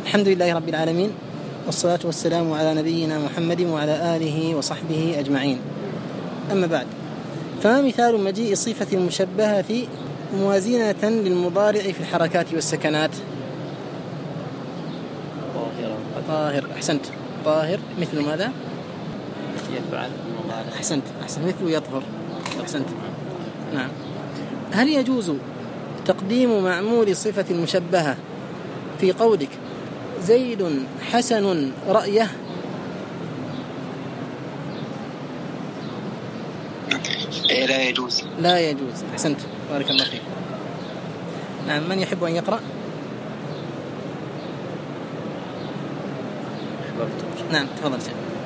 الحمد لله رب العالمين، والصلاة والسلام على نبينا محمد وعلى آله وصحبه أجمعين. أما بعد، فما مثال مجيء صفة المشبهة موازنة للمضارع في الحركات والسكنات؟ طاهر. أحسنت. طاهر مثل ماذا؟ يفعل المضارع. أحسنت مثل يطهر. أحسنت. نعم. هل يجوز تقديم معمول صفة المشبهة في قولك زيد حسن رأيه؟ لا يجوز. أحسنت، بارك الله فيك. نعم، من يحب أن يقرأ؟ نعم، تفضل.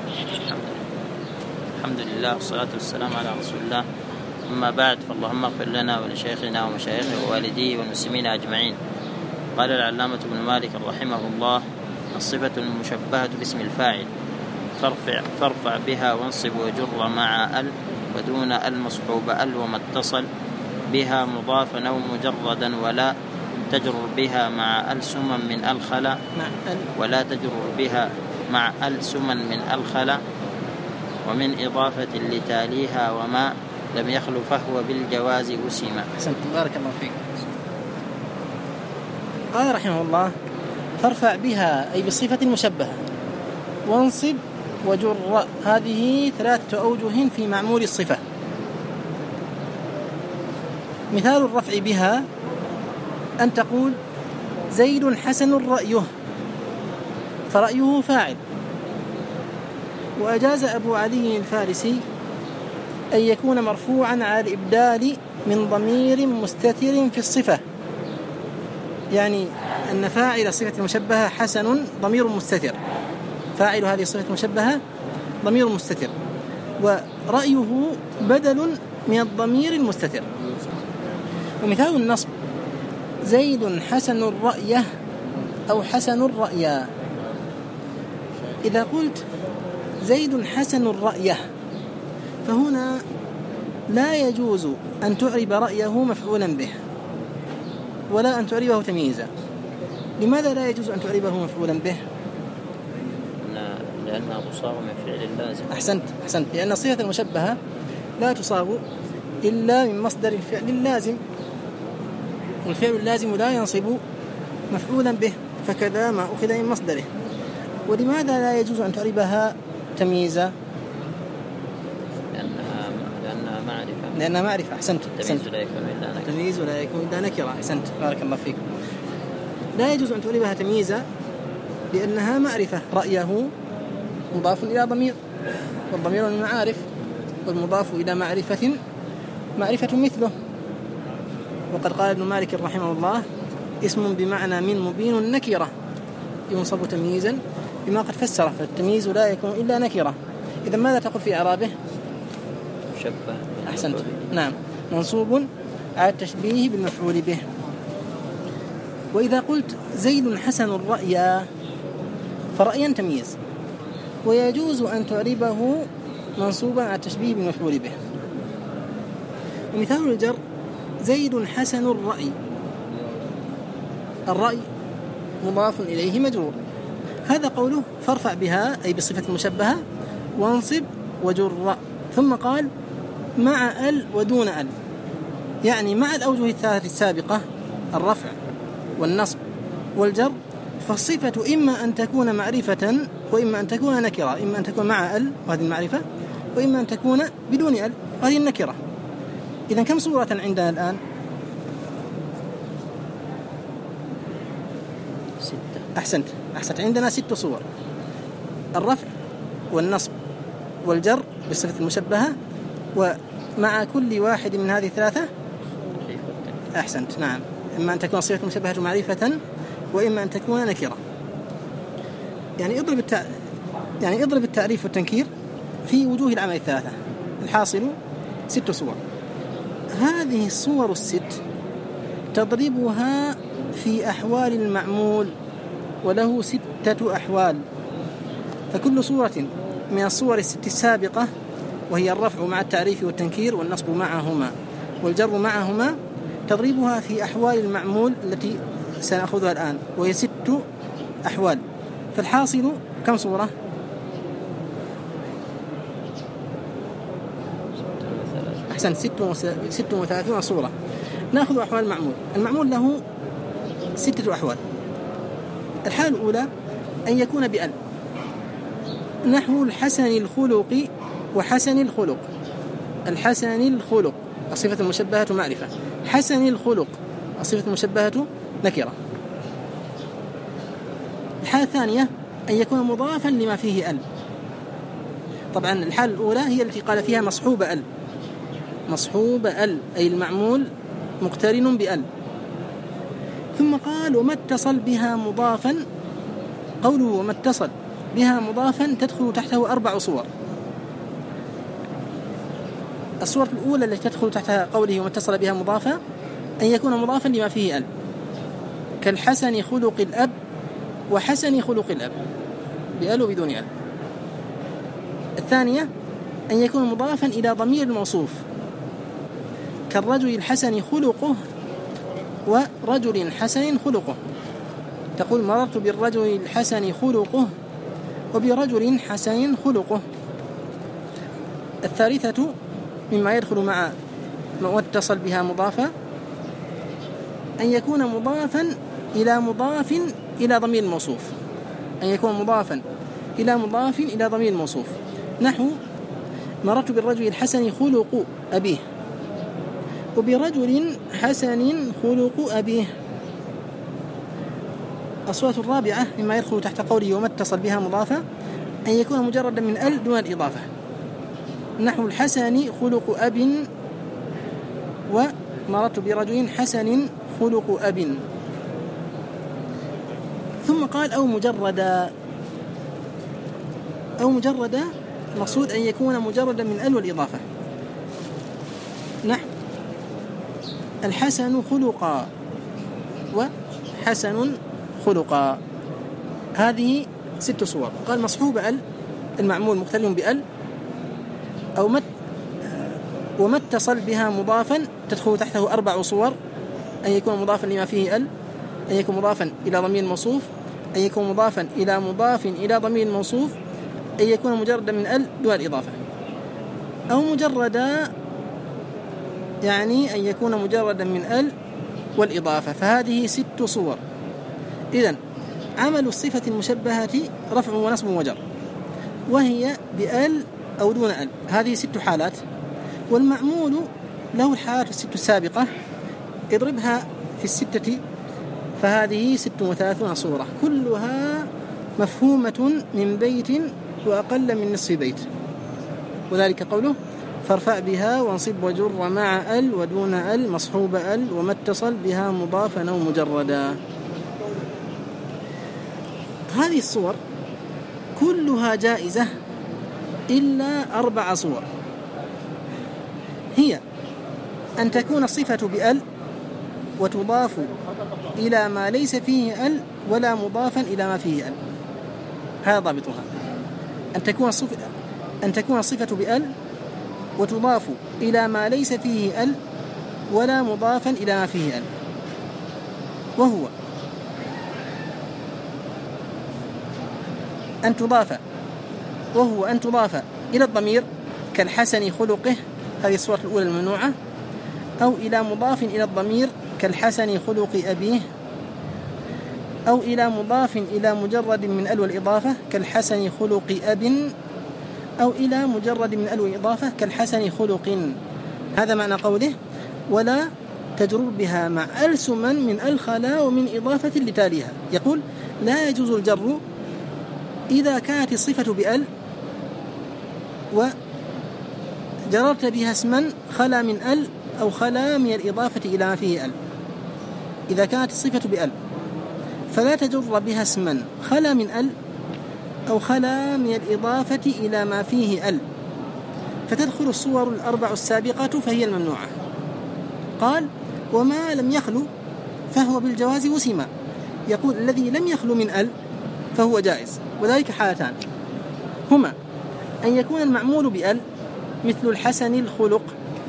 الحمد لله والصلاة والسلام على رسول الله. أما بعد، فاللهم اغفر لنا ولشيخنا ومشايخه ووالديه والمسلمين أجمعين. قال العلامة ابن مالك رحمه الله: الصفة المشبهة باسم الفاعل فارفع بها وانصب وجر مع ال ودون المصحوب ال وما اتصل بها مضافا أو مجردا، ولا تجرر بها مع ال سما من الخلا، ولا تجرر بها مع ال سما من الخلا، ومن إضافة لتاليها وما لم يخل فهو بالجواز أسما. أحسنت، بارك الله فيك. قال رحمه الله: فارفع بها أي بصفة المشبهة، وانصب وجر. هذه 3 أوجه في معمول الصفة. مثال الرفع بها أن تقول زيد حسن رأيه، فرأيه فاعل. وأجاز أبو علي الفارسي أن يكون مرفوعا على الإبدال من ضمير مستتر في الصفة، يعني أن فاعل صفة المشبهة حسن ضمير مستتر، فاعل هذه الصفة المشبهة ضمير مستتر، ورأيه بدل من الضمير المستتر. ومثال النصب زيد حسن الرأيه أو حسن الرأيا. إذا قلت زيد حسن الرأيه، فهنا لا يجوز أن تعرب رأيه مفعولا به ولا أن تعربه تمييزا. لماذا لا يجوز أن تعربه مفعولا به؟ لأنها تصاغ من فعل اللازم. أحسنت، لأن صفة المشبهة لا تصاغ إلا من مصدر الفعل اللازم، والفعل اللازم لا ينصب مفعولا به، فكذا ما أخذ من مصدره. ولماذا لا يجوز أن تعربها تمييزا؟ لأنها معرفة. أحسنت. التمييز لا يكون إلا نكرة. أحسنت، بارك الله فيك. لا يجوز أن تعربها تمييزا لأنها معرفة. رأيه مضاف إلى ضمير، والضمير من المعارف، والمضاف إلى معرفة مثله. وقد قال ابن مالك رحمه الله: اسم بمعنى من مبين النكرة ينصب تمييزا بما قد فسر، فالتمييز لا يكون إلا نكرة. إذا ماذا تقول في إعرابه؟ مشبه. أحسنت، نعم، منصوب على التشبيه بالمفعول به. وإذا قلت زيد حسن الرأي، فرأيا تمييز، ويجوز أن تعربه منصوبا على التشبيه بالمفعول به. ومثال الجر زيد حسن الرأي، الرأي مضاف إليه مجرور. هذا قوله فارفع بها أي بصفة المشبهة، وانصب وجر. ثم قال مع ال ودون ال، يعني مع الأوجه الثلاثة السابقة، الرفع والنصب والجر، فالصفة إما أن تكون معرفة وإما أن تكون نكرة، إما أن تكون مع ال وهذه المعرفة، وإما أن تكون بدون ال وهذه النكرة. إذن كم صورة عندنا الآن؟ 6. أحسنت، عندنا 6 صور: الرفع والنصب والجر بالصفة المشبهة، ومع كل واحد من هذه 3 أحسنت، نعم، إما أن تكون صفة مشبهة معرفة وإما أن تكون نكرة. يعني اضرب التعريف والتنكير في وجوه العمل 3، الحاصل 6 صور. هذه الصور 6 تضربها في أحوال المعمول، وله 6 أحوال، فكل صورة من الصور 6 السابقة، وهي الرفع مع التعريف والتنكير والنصب معهما والجر معهما، تضربها في أحوال المعمول التي سنأخذها الآن، وهي 6 أحوال. فالحاصل كم صورة؟ 36 صورة. نأخذ أحوال المعمول. المعمول له 6 أحوال. الحالة الأولى أن يكون بأل، نحو الحسن الخلق وحسن الخلق. الحسن الخلق الصفة المشبهة معرفة، حسن الخلق الصفة المشبهة نكرة. الحالة الثانية أن يكون مضافا لما فيه أل. طبعا الحالة الأولى هي التي قال فيها مصحوب أل، مصحوب أل أي المعمول مقترن بأل. ثم قال وما اتصل بها مضافا، قوله وما اتصل بها مضافا تدخل تحته 4 صور. الصورة الأولى التي تدخل تحتها قوله وما اتصل بها مضافا أن يكون مضافا لما فيه أل، كالحسن خلق الأب وحسن خلق الأب، بأل وبدون أل. الثانية أن يكون مضافا إلى ضمير الموصوف، كالرجل الحسن خلقه ورجل حسن خلقه، تقول مررت بالرجل الحسن خلقه وبرجل حسن خلقه. الثالثة مما يدخل مع متصل بها مضافة أن يكون مضافا إلى مضاف إلى ضمير الموصوف، أن يكون مضافا إلى مضاف إلى ضمير الموصوف، نحو مررت بالرجل الحسن خلق أبيه وبرجل حسن خلق أبيه. الصورة الرابعة مما يدخل تحت قوله وما اتصل بها مضافة أن يكون مجردا من أل دون الإضافة، نحو الحسن خلق أب ومررت برجل حسن خلق أب. ثم قال أو مجردا. أو مجردا مقصود أن يكون مجردا من أل والإضافة، نحو الحسن خلقا وحسن خلقا. هذه 6 صور. قال مصحوب أل المعمول مقترن بأل، أو وما اتصل بها مضافا تدخل تحته 4 صور، أن يكون مضافا لما فيه أل، أن يكون مضافا إلى ضمير الموصوف، أن يكون مضافا إلى مضاف إلى ضمير الموصوف، أن يكون مجردا من أل دون الإضافة. أو مجردا يعني أن يكون مجردا من أل والإضافة. فهذه 6 صور. إذن عمل الصفة المشبهة رفع ونصب وجر، وهي بأل أو دون أل. هذه 6 حالات. والمعمول له الحالات 6 السابقة، اضربها في 6 فهذه 36 صورة، كلها مفهومة من بيت وأقل من نصف بيت. وذلك قوله فارفع بها وانصب وجر مع أل ودون أل مصحوب أل وما اتصل بها مضافا أو مجردا. هذه الصور كلها جائزة إلا 4 صور، هي أن تكون الصفة بأل وتضاف إلى ما ليس فيه أل ولا مضافا إلى ما فيه أل، هذا ضابطها. أن تكون الصفة بأل وتضاف إلى ما ليس فيه أل ولا مضافا إلى ما فيه أل، وهو أن تضاف إلى الضمير كالحسن خلقه، هذه الصورة الأولى الممنوعة، أو إلى مضاف إلى الضمير كالحسن خلق أبيه، أو إلى مضاف إلى مجرد من أل والإضافة كالحسن خلق أب، أو إلى مجرد من أل والإضافة كالحسن خلق. هذا معنى قوله ولا تجرر بها مع أل سما من الخلا ومن إضافة لتاليها. يقول لا يجوز الجر إذا كانت الصفة بأل وجررت بها اسما خلا من أل أو خلا من الإضافة إلى ما فيه أل. إذا كانت الصفة بأل فلا تجر بها اسما خلا من أل أو خلا من الإضافة إلى ما فيه أل، فتدخل الصور 4 السابقة فهي الممنوعة. قال وما لم يخلو فهو بالجواز وسما. يقول الذي لم يخلو من أل فهو جائز، وذلك حالتان، هما أن يكون المعمول بأل مثل الحسن الخلق،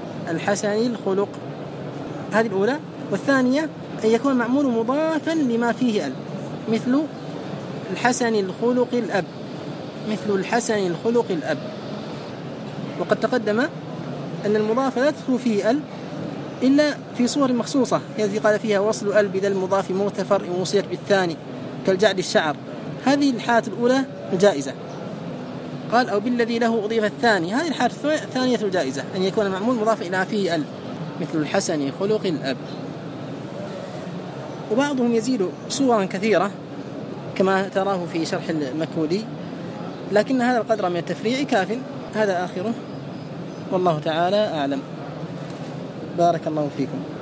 هذه الأولى. والثانية أن يكون المعمول مضافا لما فيه أل مثل الحسن الخلق الأب، مثل الحسن الخلق الأب. وقد تقدم أن المضاف لا تدخل فيه ال إلا في صور مخصوصة التي قال فيها وصل ال بذا المضاف مغتفر إن وصلت بالثاني كالجعد الشعر، هذه الحالة الأولى الجائزة. قال أو بالذي له أضيف الثاني، هذه الحالة الثانية الجائزة أن يكون المعمول مضاف إلى فيه ال، مثل الحسن خلق الأب. وبعضهم يزيد صورا كثيرة كما تراه في شرح المكودي، لكن هذا القدر من التفريع كاف. هذا آخره، والله تعالى أعلم. بارك الله فيكم.